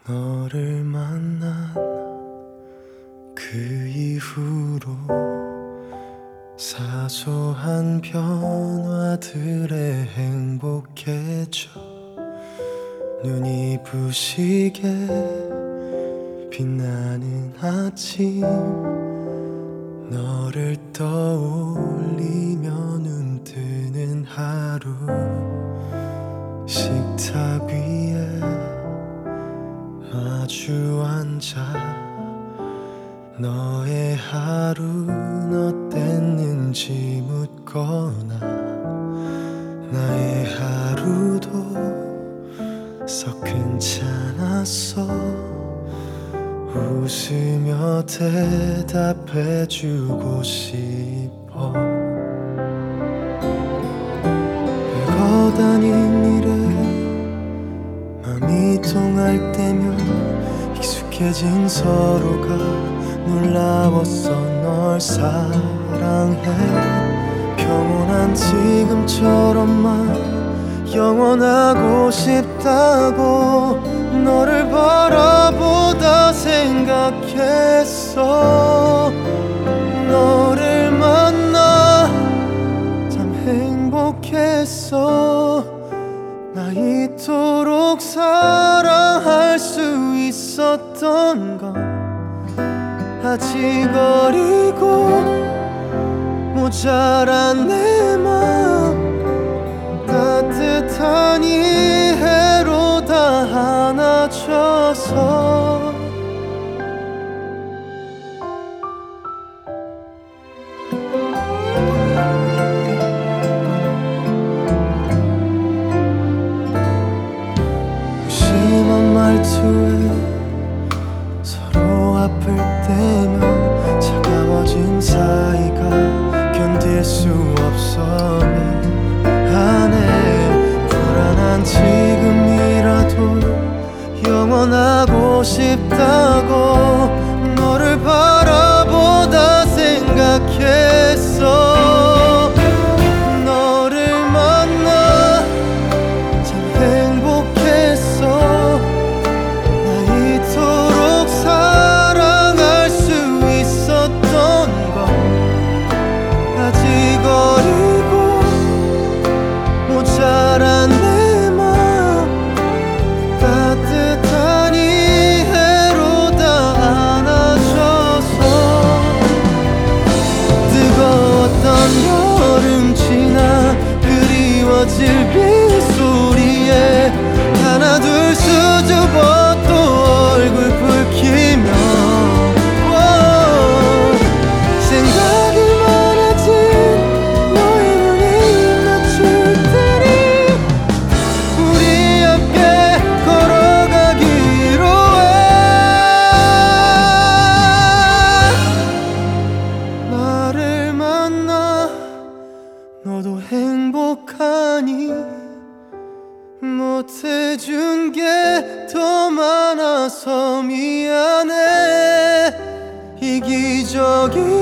너를 만난 그 이후로 사소한 변화들에 행복해져. 눈이 부시게 빛나는 아침, 너를 떠올리며 눈 뜨는 하루. 식탁 위에 마주 앉아 너의 하루는 어땠는지 묻거나, 나의 하루도 썩 괜찮았어 웃으며 대답해주고 싶어. 별거 아닌 일에 맘이 통할 때면 익숙해진 서로가 놀라웠어. 널 사랑해. 평온한 지금처럼만 영원하고 싶다고 너를 바라보다 생각했어. 너를 만나 참 행복했어. 나 이토록 사랑할 수 있었던 건 아직 어리고 모자란 내 맘 따뜻한 이해로 다 안아줘서. 무심한 말투에 서로 아플 때면 차가워진 사이가 견딜 수 없어. 안에 불안한 지금이라도 영원하고 싶다고 너를 바라보다 생각했어. 너를 만나 참 행복했어. 나 이토록 사랑할 수 있었던 건 아직 어리고 모자란 내 맘 따뜻한 이해로 다 안아줘서. 뜨거웠던 여름 지나 그리워질 빗소리에 하나 둘 수줍어 또 얼굴 붉히며 생각이 많아진 너의 눈에 입 맞출 테니 우리 함께 걸어가기로 해. 나를 만나 너도 행복하니 못해준 게 더 많아서 미안해. 이기적인